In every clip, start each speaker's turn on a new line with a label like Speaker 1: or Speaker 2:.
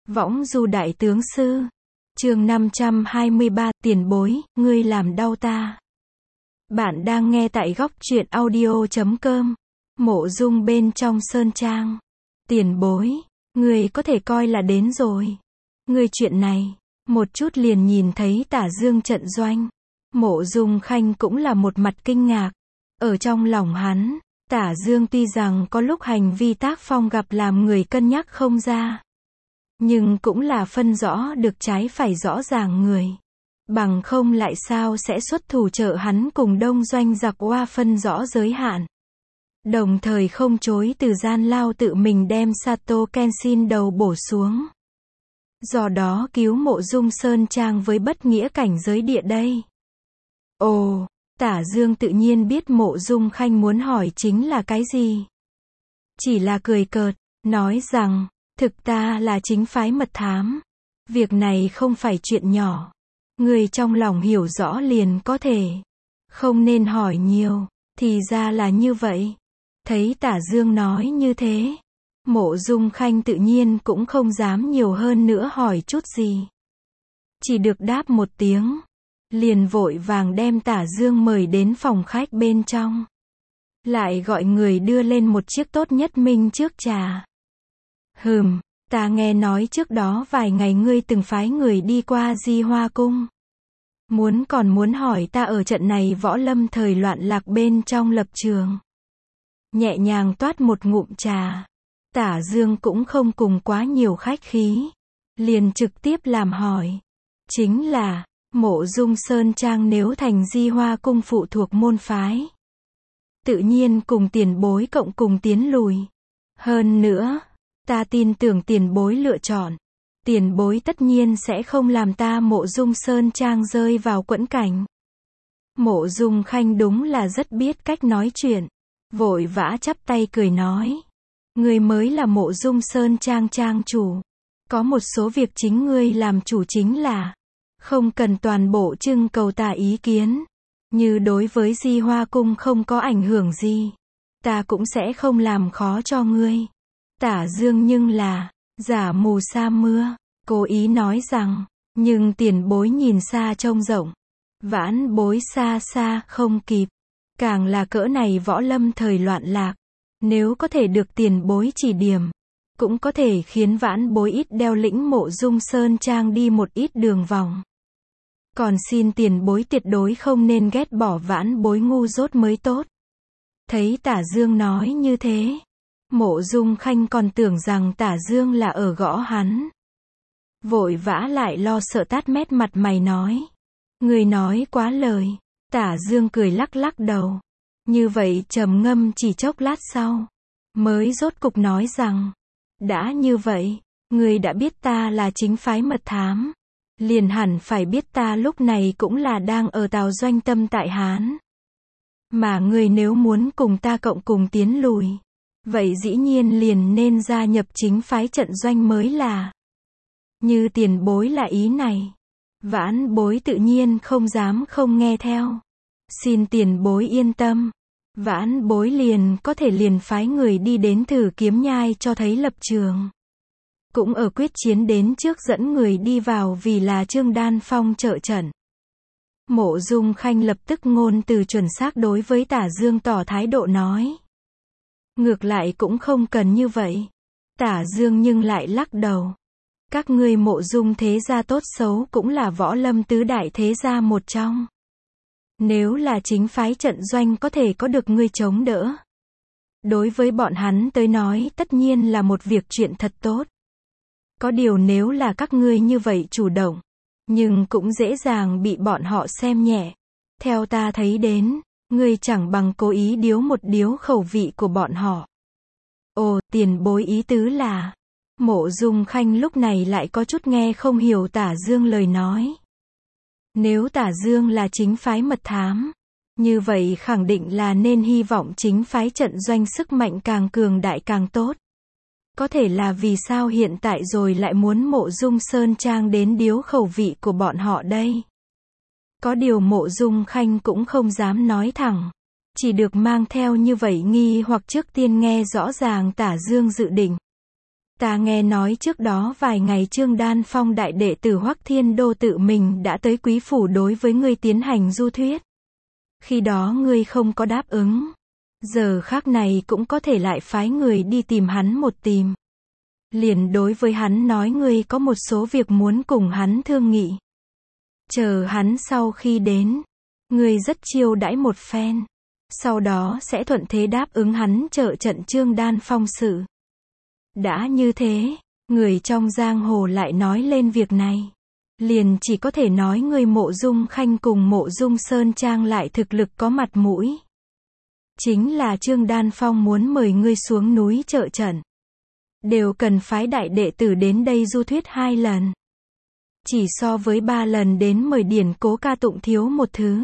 Speaker 1: Võng du đại tướng sư. Chương 523, tiền bối, ngươi làm đau ta. Bạn đang nghe tại góc truyện audio.com. Mộ Dung bên trong sơn trang. Tiền bối, ngươi có thể coi là đến rồi. Ngươi chuyện này, một chút liền nhìn thấy Tả Dương trận doanh. Mộ Dung Khanh cũng là một mặt kinh ngạc. Ở trong lòng hắn, Tả Dương tuy rằng có lúc hành vi tác phong gặp làm người cân nhắc không ra, nhưng cũng là phân rõ được trái phải rõ ràng người. Bằng không lại sao sẽ xuất thủ trợ hắn cùng đông doanh giặc oa phân rõ giới hạn. Đồng thời không chối từ gian lao tự mình đem Sato Kenshin đầu bổ xuống. Do đó cứu Mộ Dung Sơn Trang với bất nghĩa cảnh giới địa đây. Ồ, Tả Dương tự nhiên biết Mộ Dung Khanh muốn hỏi chính là cái gì. Chỉ là cười cợt, nói rằng, thực ta là chính phái mật thám. Việc này không phải chuyện nhỏ. Người trong lòng hiểu rõ liền có thể. Không nên hỏi nhiều, thì ra là như vậy. Thấy Tả Dương nói như thế, Mộ Dung Khanh tự nhiên cũng không dám nhiều hơn nữa hỏi chút gì. Chỉ được đáp một tiếng, liền vội vàng đem Tả Dương mời đến phòng khách bên trong. Lại gọi người đưa lên một chiếc tốt nhất minh trước trà. Ta nghe nói trước đó vài ngày ngươi từng phái người đi qua Di Hoa Cung. Còn muốn hỏi ta ở trận này võ lâm thời loạn lạc bên trong lập trường. Nhẹ nhàng toát một ngụm trà. Tả Dương cũng không cùng quá nhiều khách khí. Liền trực tiếp làm hỏi. Chính là, Mộ Dung Sơn Trang nếu thành Di Hoa Cung phụ thuộc môn phái, tự nhiên cùng tiền bối cộng cùng tiến lùi. Hơn nữa, ta tin tưởng tiền bối lựa chọn. Tiền bối tất nhiên sẽ không làm ta Mộ Dung Sơn Trang rơi vào quẫn cảnh. Mộ Dung Khanh đúng là rất biết cách nói chuyện. Vội vã chắp tay cười nói. Ngươi mới là Mộ Dung Sơn Trang trang chủ. Có một số việc chính ngươi làm chủ chính là không cần toàn bộ trưng cầu ta ý kiến. Như đối với Di Hoa Cung không có ảnh hưởng gì, ta cũng sẽ không làm khó cho ngươi. Tả Dương nhưng là giả mù sa mưa, cố ý nói rằng, nhưng tiền bối nhìn xa trông rộng, vãn bối xa xa không kịp. Càng là cỡ này võ lâm thời loạn lạc, nếu có thể được tiền bối chỉ điểm, cũng có thể khiến vãn bối ít đeo lĩnh Mộ Dung Sơn Trang đi một ít đường vòng. Còn xin tiền bối tuyệt đối không nên ghét bỏ vãn bối ngu dốt mới tốt. Thấy Tả Dương nói như thế, Mộ Dung Khanh còn tưởng rằng Tả Dương là ở gõ hắn. Vội vã lại lo sợ tát mét mặt mày nói. Người nói quá lời. Tả Dương cười lắc lắc đầu. Như vậy trầm ngâm chỉ chốc lát sau, mới rốt cục nói rằng, đã như vậy, người đã biết ta là chính phái mật thám, liền hẳn phải biết ta lúc này cũng là đang ở Tào Doanh Tâm tại Hán. Mà người nếu muốn cùng ta cộng cùng tiến lùi, vậy dĩ nhiên liền nên gia nhập chính phái trận doanh mới là. Như tiền bối là ý này, vãn bối tự nhiên không dám không nghe theo. Xin tiền bối yên tâm, vãn bối liền phái người đi đến Thử Kiếm Nhai cho thấy lập trường. Cũng ở quyết chiến đến trước dẫn người đi vào vì là Trương Đan Phong trợ trận. Mộ Dung Khanh lập tức ngôn từ chuẩn xác đối với Tả Dương tỏ thái độ nói. Ngược lại cũng không cần như vậy. Tả Dương nhưng lại lắc đầu. Các ngươi Mộ Dung thế gia tốt xấu cũng là võ lâm tứ đại thế gia một trong. Nếu là chính phái trận doanh có thể có được ngươi chống đỡ, đối với bọn hắn tới nói tất nhiên là một việc chuyện thật tốt. Có điều nếu là các ngươi như vậy chủ động, nhưng cũng dễ dàng bị bọn họ xem nhẹ. Theo ta thấy đến, ngươi chẳng bằng cố ý điếu khẩu vị của bọn họ. Ồ, tiền bối ý tứ là. Mộ Dung Khanh lúc này lại có chút nghe không hiểu Tả Dương lời nói. Nếu Tả Dương là chính phái mật thám, như vậy khẳng định là nên hy vọng chính phái trận doanh sức mạnh càng cường đại càng tốt. Có thể là vì sao hiện tại rồi lại muốn Mộ Dung Sơn Trang đến điếu khẩu vị của bọn họ đây. Có điều Mộ Dung Khanh cũng không dám nói thẳng, chỉ được mang theo như vậy nghi hoặc trước tiên nghe rõ ràng Tả Dương dự định. Ta nghe nói trước đó vài ngày Trương Đan Phong đại đệ tử Hoắc Thiên Đô tự mình đã tới quý phủ đối với ngươi tiến hành du thuyết. Khi đó ngươi không có đáp ứng. Giờ khác này cũng có thể lại phái người đi tìm hắn một tìm. Liền đối với hắn nói ngươi có một số việc muốn cùng hắn thương nghị. Chờ hắn sau khi đến, ngươi rất chiêu đãi một phen. Sau đó sẽ thuận thế đáp ứng hắn trợ trận Trương Đan Phong sự. Đã như thế, người trong giang hồ lại nói lên việc này. Liền chỉ có thể nói người Mộ Dung Khanh cùng Mộ Dung Sơn Trang lại thực lực có mặt mũi. Chính là Trương Đan Phong muốn mời ngươi xuống núi trợ trận. Đều cần phái đại đệ tử đến đây du thuyết 2 lần. Chỉ so với 3 lần đến mời điển cố ca tụng thiếu một thứ.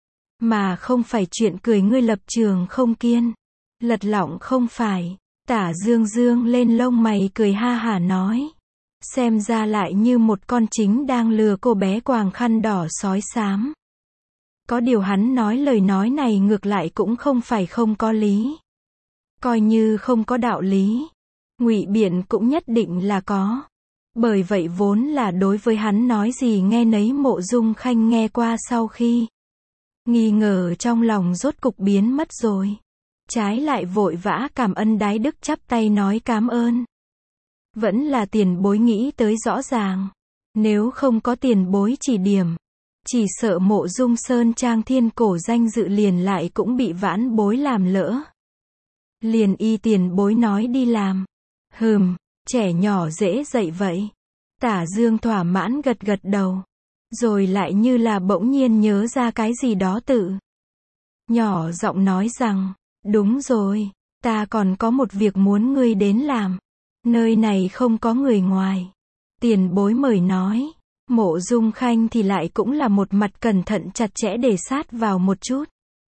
Speaker 1: Mà không phải chuyện cười ngươi lập trường không kiên. Lật lọng không phải. Tả Dương dương lên lông mày cười ha hả nói. Xem ra lại như một con chính đang lừa cô bé quàng khăn đỏ sói xám. Có điều hắn nói lời nói này ngược lại cũng không phải không có lý. Coi như không có đạo lý. Ngụy biện cũng nhất định là có. Bởi vậy vốn là đối với hắn nói gì nghe nấy Mộ Dung Khanh nghe qua sau khi. Nghi ngờ trong lòng rốt cục biến mất rồi. Trái lại vội vã cảm ơn đái đức chắp tay nói cám ơn. Vẫn là tiền bối nghĩ tới rõ ràng. Nếu không có tiền bối chỉ điểm. Chỉ sợ Mộ Dung Sơn Trang thiên cổ danh dự liền lại cũng bị vãn bối làm lỡ. Liền y tiền bối nói đi làm. Trẻ nhỏ dễ dạy vậy. Tả Dương thỏa mãn gật gật đầu. Rồi lại như là bỗng nhiên nhớ ra cái gì đó tự. Nhỏ giọng nói rằng, đúng rồi, ta còn có một việc muốn ngươi đến làm. Nơi này không có người ngoài. Tiền bối mời nói. Mộ Dung Khanh thì lại cũng là một mặt cẩn thận chặt chẽ để sát vào một chút.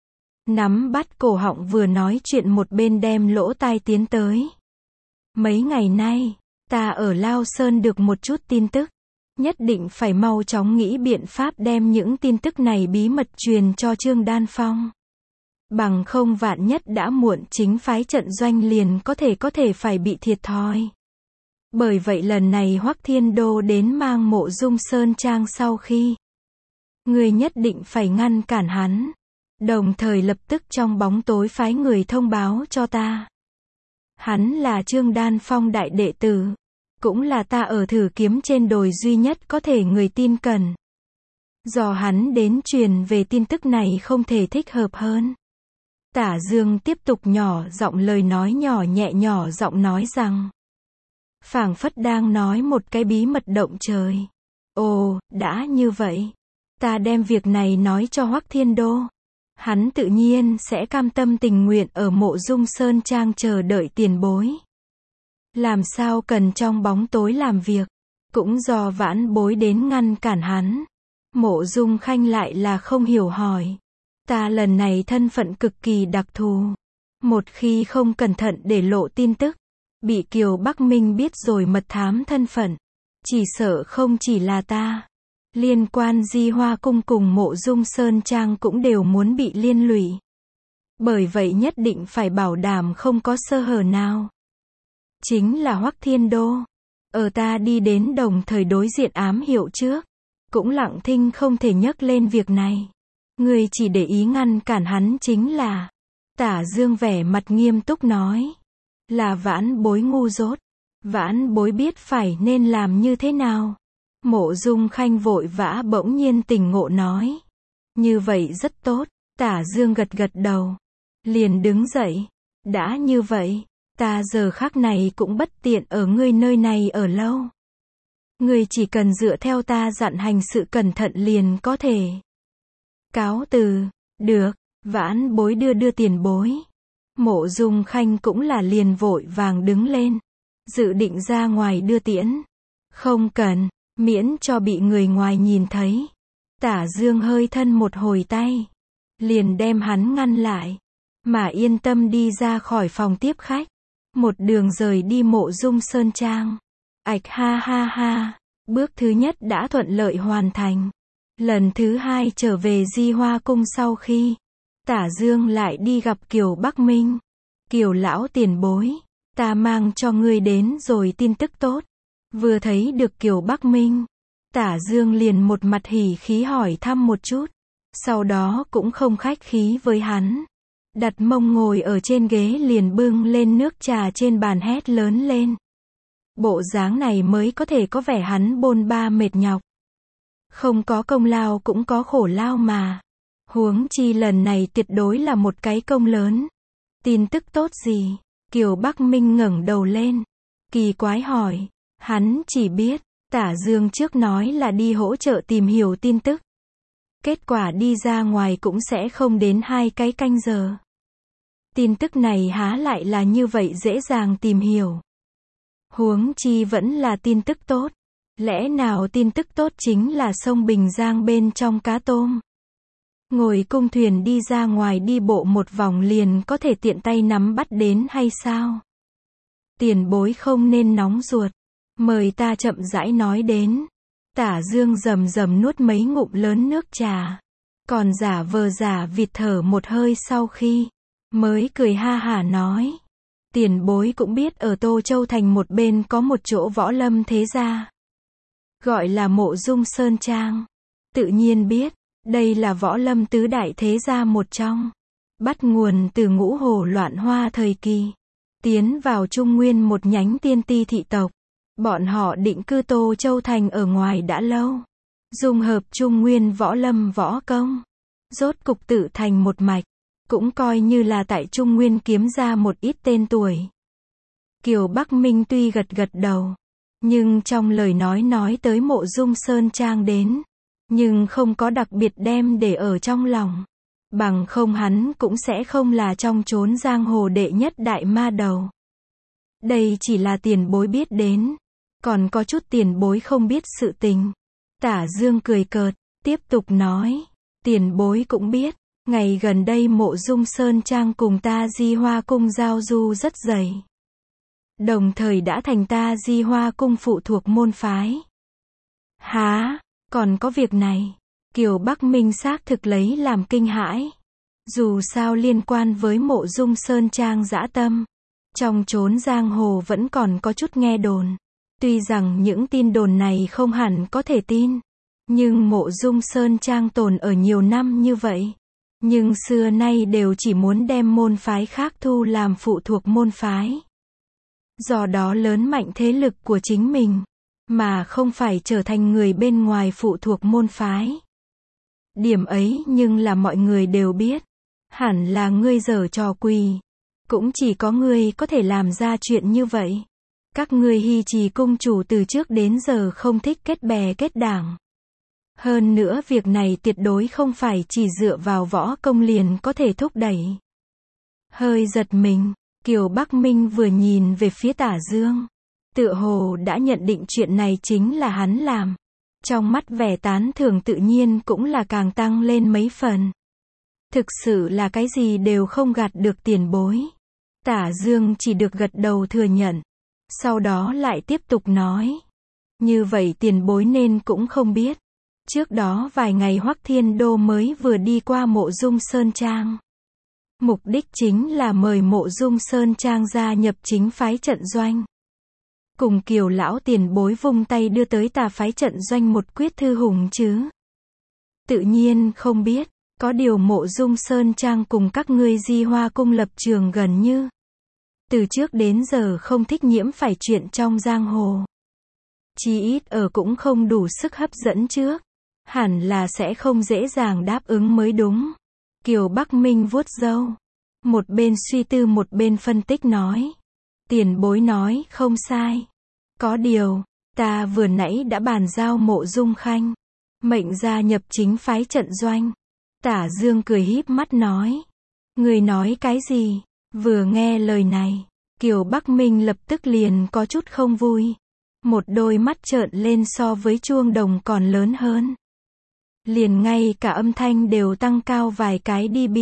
Speaker 1: Nắm bắt cổ họng vừa nói chuyện một bên đem lỗ tai tiến tới. Mấy ngày nay, ta ở Lao Sơn được một chút tin tức. Nhất định phải mau chóng nghĩ biện pháp đem những tin tức này bí mật truyền cho Trương Đan Phong. Bằng không vạn nhất đã muộn chính phái trận doanh liền có thể phải bị thiệt thòi. Bởi vậy lần này Hoắc Thiên Đô đến mang Mộ Dung Sơn Trang sau khi. Người nhất định phải ngăn cản hắn. Đồng thời lập tức trong bóng tối phái người thông báo cho ta. Hắn là Trương Đan Phong đại đệ tử. Cũng là ta ở Thử Kiếm trên đồi duy nhất có thể người tin cẩn. Do hắn đến truyền về tin tức này không thể thích hợp hơn. Tả Dương tiếp tục nhỏ giọng lời nói nhỏ giọng nói rằng. Phảng phất đang nói một cái bí mật động trời. Ồ, đã như vậy. Ta đem việc này nói cho Hoắc Thiên Đô. Hắn tự nhiên sẽ cam tâm tình nguyện ở Mộ Dung Sơn Trang chờ đợi tiền bối. Làm sao cần trong bóng tối làm việc. Cũng do vãn bối đến ngăn cản hắn. Mộ Dung Khanh lại là không hiểu hỏi. Ta lần này thân phận cực kỳ đặc thù. Một khi không cẩn thận để lộ tin tức. Bị Kiều Bắc Minh biết rồi mật thám thân phận. Chỉ sợ không chỉ là ta. Liên quan Di Hoa Cung cùng Mộ Dung Sơn Trang cũng đều muốn bị liên lụy. Bởi vậy nhất định phải bảo đảm không có sơ hở nào. Chính là Hoắc Thiên Đô. Ở ta đi đến đồng thời đối diện ám hiệu trước. Cũng lặng thinh không thể nhắc lên việc này. Người chỉ để ý ngăn cản hắn chính là. Tả Dương vẻ mặt nghiêm túc nói. Là vãn bối ngu dốt. Vãn bối biết phải nên làm như thế nào. Mộ Dung Khanh vội vã bỗng nhiên tỉnh ngộ nói. Như vậy rất tốt. Tả Dương gật gật đầu. Liền đứng dậy. Đã như vậy. Ta giờ khắc này cũng bất tiện ở ngươi nơi này ở lâu. Ngươi chỉ cần dựa theo ta dặn hành sự cẩn thận liền có thể. Cáo từ. Được. Vãn bối đưa tiền bối. Mộ Dung Khanh cũng là liền vội vàng đứng lên. Dự định ra ngoài đưa tiễn. Không cần. Miễn cho bị người ngoài nhìn thấy. Tả Dương hơi thân một hồi tay. Liền đem hắn ngăn lại. Mà yên tâm đi ra khỏi phòng tiếp khách. Một đường rời đi Mộ Dung Sơn Trang. Ạch ha ha ha. Bước thứ nhất đã thuận lợi hoàn thành. Lần thứ hai trở về Di Hoa Cung sau khi. Tả Dương lại đi gặp Kiều Bắc Minh. Kiều lão tiền bối. Ta mang cho ngươi đến rồi tin tức tốt. Vừa thấy được Kiều Bắc Minh, Tả Dương liền một mặt hỉ khí hỏi thăm một chút. Sau đó cũng không khách khí với hắn. Đặt mông ngồi ở trên ghế liền bưng lên nước trà trên bàn hét lớn lên. Bộ dáng này mới có thể có vẻ hắn bôn ba mệt nhọc. Không có công lao cũng có khổ lao mà. Huống chi lần này tuyệt đối là một cái công lớn. Tin tức tốt gì? Kiều Bắc Minh ngẩng đầu lên. Kỳ quái hỏi. Hắn chỉ biết, Tả Dương trước nói là đi hỗ trợ tìm hiểu tin tức. Kết quả đi ra ngoài cũng sẽ không đến 2 cái canh giờ. Tin tức này há lại là như vậy dễ dàng tìm hiểu. Huống chi vẫn là tin tức tốt. Lẽ nào tin tức tốt chính là sông Bình Giang bên trong cá tôm? Ngồi cung thuyền đi ra ngoài đi bộ một vòng liền có thể tiện tay nắm bắt đến hay sao? Tiền bối không nên nóng ruột. Mời ta chậm rãi nói đến. Tả Dương rầm rầm nuốt mấy ngụm lớn nước trà. Còn giả vờ giả vịt thở một hơi sau khi mới cười ha hả nói. Tiền bối cũng biết ở Tô Châu Thành một bên có một chỗ võ lâm thế gia. Gọi là Mộ Dung Sơn Trang. Tự nhiên biết, đây là võ lâm tứ đại thế gia một trong. Bắt nguồn từ Ngũ Hồ loạn hoa thời kỳ. Tiến vào Trung Nguyên một nhánh tiên ti thị tộc. Bọn họ định cư Tô Châu Thành ở ngoài đã lâu. Dung hợp Trung Nguyên võ lâm võ công. Rốt cục tự thành một mạch. Cũng coi như là tại Trung Nguyên kiếm ra một ít tên tuổi. Kiều Bắc Minh tuy gật gật đầu. Nhưng trong lời nói tới Mộ Dung Sơn Trang đến. Nhưng không có đặc biệt đem để ở trong lòng. Bằng không hắn cũng sẽ không là trong chốn giang hồ đệ nhất đại ma đầu. Đây chỉ là tiền bối biết đến. Còn có chút tiền bối không biết sự tình. Tả Dương cười cợt, tiếp tục nói. Tiền bối cũng biết. Ngày gần đây Mộ Dung Sơn Trang cùng ta Di Hoa Cung giao du rất dày. Đồng thời đã thành ta Di Hoa Cung phụ thuộc môn phái. Hả? Còn có việc này? Kiều Bắc Minh xác thực lấy làm kinh hãi. Dù sao liên quan với Mộ Dung Sơn Trang dã tâm. Trong chốn giang hồ vẫn còn có chút nghe đồn. Tuy rằng những tin đồn này không hẳn có thể tin. Nhưng Mộ Dung Sơn Trang tồn ở nhiều năm như vậy. Nhưng xưa nay đều chỉ muốn đem môn phái khác thu làm phụ thuộc môn phái. Do đó lớn mạnh thế lực của chính mình. Mà không phải trở thành người bên ngoài phụ thuộc môn phái. Điểm ấy nhưng là mọi người đều biết. Hẳn là ngươi giở trò quỷ. Cũng chỉ có ngươi có thể làm ra chuyện như vậy. Các ngươi Hy Trì cung chủ từ trước đến giờ không thích kết bè kết đảng. Hơn nữa việc này tuyệt đối không phải chỉ dựa vào võ công liền có thể thúc đẩy. Hơi giật mình, Kiều Bắc Minh vừa nhìn về phía Tả Dương. Tựa hồ đã nhận định chuyện này chính là hắn làm. Trong mắt vẻ tán thưởng tự nhiên cũng là càng tăng lên mấy phần. Thực sự là cái gì đều không gạt được tiền bối. Tả Dương chỉ được gật đầu thừa nhận. Sau đó lại tiếp tục nói. Như vậy tiền bối nên cũng không biết. Trước đó vài ngày Hoắc Thiên Đô mới vừa đi qua Mộ Dung Sơn Trang. Mục đích chính là mời Mộ Dung Sơn Trang gia nhập chính phái trận doanh. Cùng Kiều lão tiền bối vung tay đưa tới tà phái trận doanh một quyết thư hùng chứ. Tự nhiên không biết, có điều Mộ Dung Sơn Trang cùng các ngươi Di Hoa Cung lập trường gần như. Từ trước đến giờ không thích nhiễm phải chuyện trong giang hồ. Chí ít ở cũng không đủ sức hấp dẫn trước. Hẳn là sẽ không dễ dàng đáp ứng mới đúng. Kiều Bắc Minh vuốt râu. Một bên suy tư một bên phân tích nói. Tiền bối nói không sai. Có điều, ta vừa nãy đã bàn giao Mộ Dung Khanh. Mệnh gia nhập chính phái trận doanh. Tả Dương cười híp mắt nói. Người nói cái gì? Vừa nghe lời này, Kiều Bắc Minh lập tức liền có chút không vui. Một đôi mắt trợn lên so với chuông đồng còn lớn hơn. Liền ngay cả âm thanh đều tăng cao vài cái dB.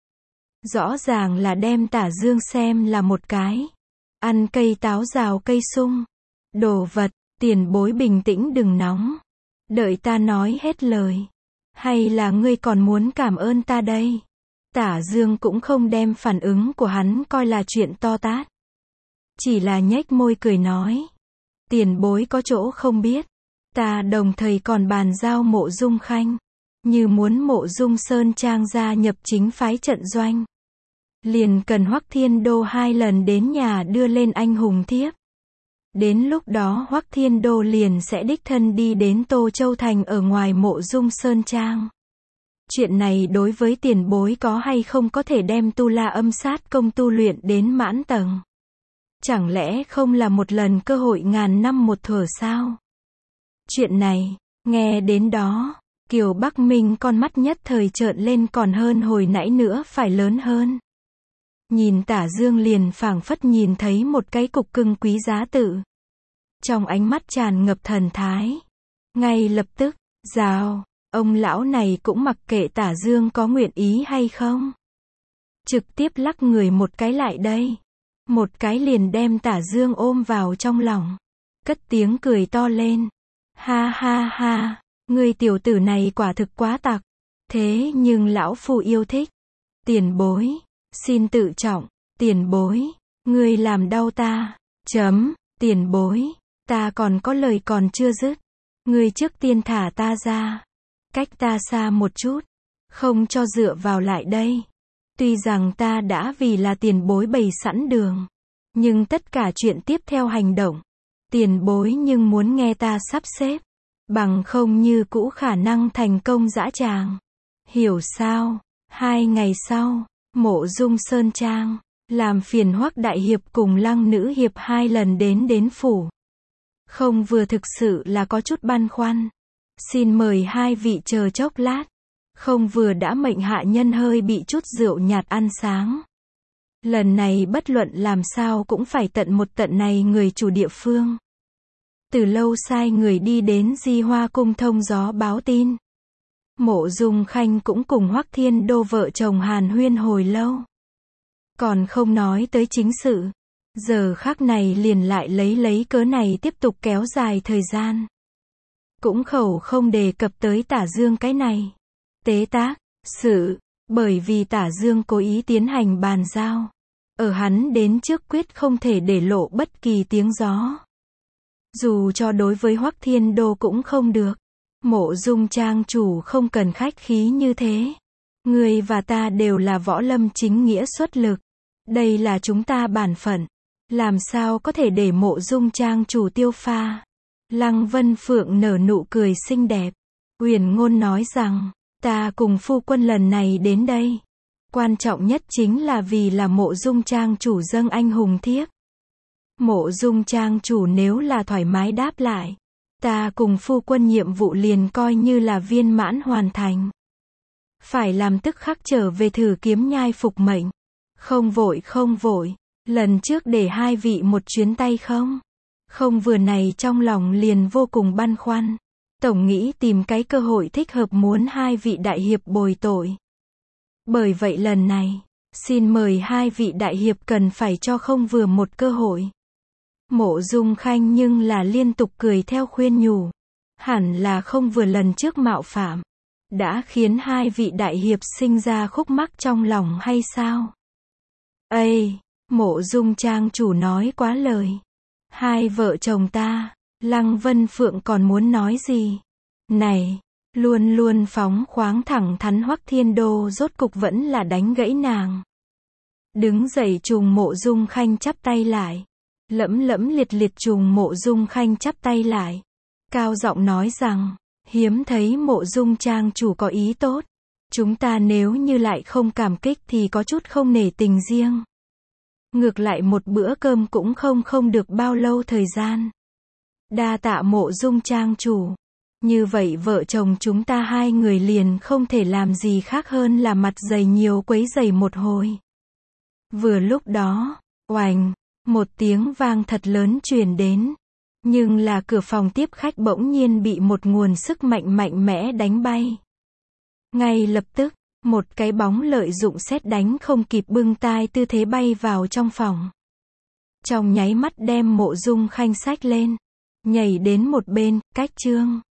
Speaker 1: Rõ ràng là đem Tả Dương xem là một cái ăn cây táo rào cây sung. Đồ vật, tiền bối bình tĩnh đừng nóng. Đợi ta nói hết lời. Hay là ngươi còn muốn cảm ơn ta đây? Tả Dương cũng không đem phản ứng của hắn coi là chuyện to tát. chỉ là nhếch môi cười nói. Tiền bối có chỗ không biết. Ta đồng thời còn bàn giao Mộ Dung Khanh. Như muốn Mộ Dung Sơn Trang gia nhập chính phái trận doanh. Liền cần Hoắc Thiên Đô 2 lần đến nhà đưa lên anh hùng thiếp. Đến lúc đó Hoắc Thiên Đô liền sẽ đích thân đi đến Tô Châu Thành ở ngoài Mộ Dung Sơn Trang. Chuyện này đối với tiền bối có hay không có thể đem Tu La Âm Sát công tu luyện đến mãn tầng? Chẳng lẽ không là một lần cơ hội ngàn năm một thuở sao? Chuyện này, nghe đến đó, Kiều Bắc Minh con mắt nhất thời trợn lên còn hơn hồi nãy nữa phải lớn hơn. Nhìn Tả Dương liền phảng phất nhìn thấy một cái cục cưng quý giá tự. Trong ánh mắt tràn ngập thần thái. Ngay lập tức, rào, ông lão này cũng mặc kệ Tả Dương có nguyện ý hay không. Trực tiếp lắc người một cái lại đây. Một cái liền đem Tả Dương ôm vào trong lòng. Cất tiếng cười to lên. Ha ha ha, ngươi tiểu tử này quả thực quá tặc. Thế nhưng lão phu yêu thích. Tiền bối, xin tự trọng. Tiền bối, ngươi làm đau ta. Tiền bối, ta còn có lời còn chưa dứt. Ngươi trước tiên thả ta ra. Cách ta xa một chút. Không cho dựa vào lại đây. Tuy rằng ta đã vì là tiền bối bày sẵn đường. Nhưng tất cả chuyện tiếp theo hành động. Tiền bối nhưng muốn nghe ta sắp xếp. Bằng không như cũ khả năng thành công dã tràng. Hiểu sao? 2 ngày sau, Mộ Dung Sơn Trang. Làm phiền Hoắc đại hiệp cùng Lăng nữ hiệp 2 lần đến phủ. Không vừa thực sự là có chút băn khoăn. Xin mời 2 vị chờ chốc lát. Không vừa đã mệnh hạ nhân hơi bị chút rượu nhạt ăn sáng. Lần này bất luận làm sao cũng phải tận một tận này người chủ địa phương. Từ lâu sai người đi đến Di Hoa Cung thông gió báo tin. Mộ Dung Khanh cũng cùng Hoắc Thiên Đô vợ chồng hàn huyên hồi lâu. Còn không nói tới chính sự. Giờ khắc này liền lại lấy cớ này tiếp tục kéo dài thời gian. Cũng khẩu không đề cập tới Tả Dương cái này. Tế tác, sự, bởi vì Tả Dương cố ý tiến hành bàn giao. Ở hắn đến trước quyết không thể để lộ bất kỳ tiếng gió. Dù cho đối với Hoắc Thiên Đô cũng không được. Mộ Dung trang chủ không cần khách khí như thế. Ngươi và ta đều là võ lâm chính nghĩa xuất lực. Đây là chúng ta bản phận. Làm sao có thể để Mộ Dung trang chủ tiêu pha. Lăng Vân Phượng nở nụ cười xinh đẹp. Uyển Ngôn nói rằng, ta cùng phu quân lần này đến đây. Quan trọng nhất chính là vì là Mộ Dung trang chủ dâng anh hùng thiếp. Mộ Dung trang chủ nếu là thoải mái đáp lại. Ta cùng phu quân nhiệm vụ liền coi như là viên mãn hoàn thành. Phải làm tức khắc trở về Thử Kiếm Nhai phục mệnh. Không vội. Lần trước để 2 vị một chuyến tay không? Không vừa này trong lòng liền vô cùng băn khoăn. Tổng nghĩ tìm cái cơ hội thích hợp muốn 2 vị đại hiệp bồi tội. Bởi vậy lần này, xin mời 2 vị đại hiệp cần phải cho không vừa một cơ hội. Mộ Dung Khanh nhưng là liên tục cười theo khuyên nhủ. Hẳn là không vừa lần trước mạo phạm. Đã khiến 2 vị đại hiệp sinh ra khúc mắc trong lòng hay sao? Ây, Mộ Dung trang chủ nói quá lời. 2 vợ chồng ta, Lăng Vân Phượng còn muốn nói gì? Này, luôn luôn phóng khoáng thẳng thắn Hoắc Thiên Đô rốt cục vẫn là đánh gãy nàng. Đứng dậy trùng Mộ Dung Khanh chắp tay lại. Lẫm liệt trùng Mộ Dung Khanh chắp tay lại. Cao giọng nói rằng, hiếm thấy Mộ Dung trang chủ có ý tốt. Chúng ta nếu như lại không cảm kích thì có chút không nể tình riêng. Ngược lại một bữa cơm cũng không được bao lâu thời gian. Đa tạ Mộ Dung trang chủ. Như vậy vợ chồng chúng ta 2 người liền không thể làm gì khác hơn là mặt dày nhiều quấy rầy một hồi. Vừa lúc đó, oành, một tiếng vang thật lớn truyền đến. Nhưng là cửa phòng tiếp khách bỗng nhiên bị một nguồn sức mạnh mẽ đánh bay. Ngay lập tức, một cái bóng lợi dụng sét đánh không kịp bưng tai tư thế bay vào trong phòng. Trong nháy mắt đem Mộ Dung Khanh xách lên. Nhảy đến một bên, cách chương.